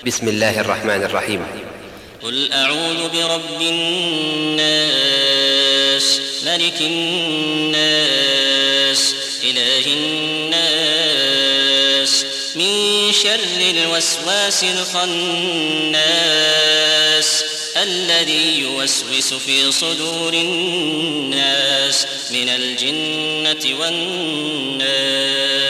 بسم الله الرحمن الرحيم. قل أعوذ برب الناس ملك الناس إله الناس من شر الوسواس الخناس الذي يوسوس في صدور الناس من الجنة والناس.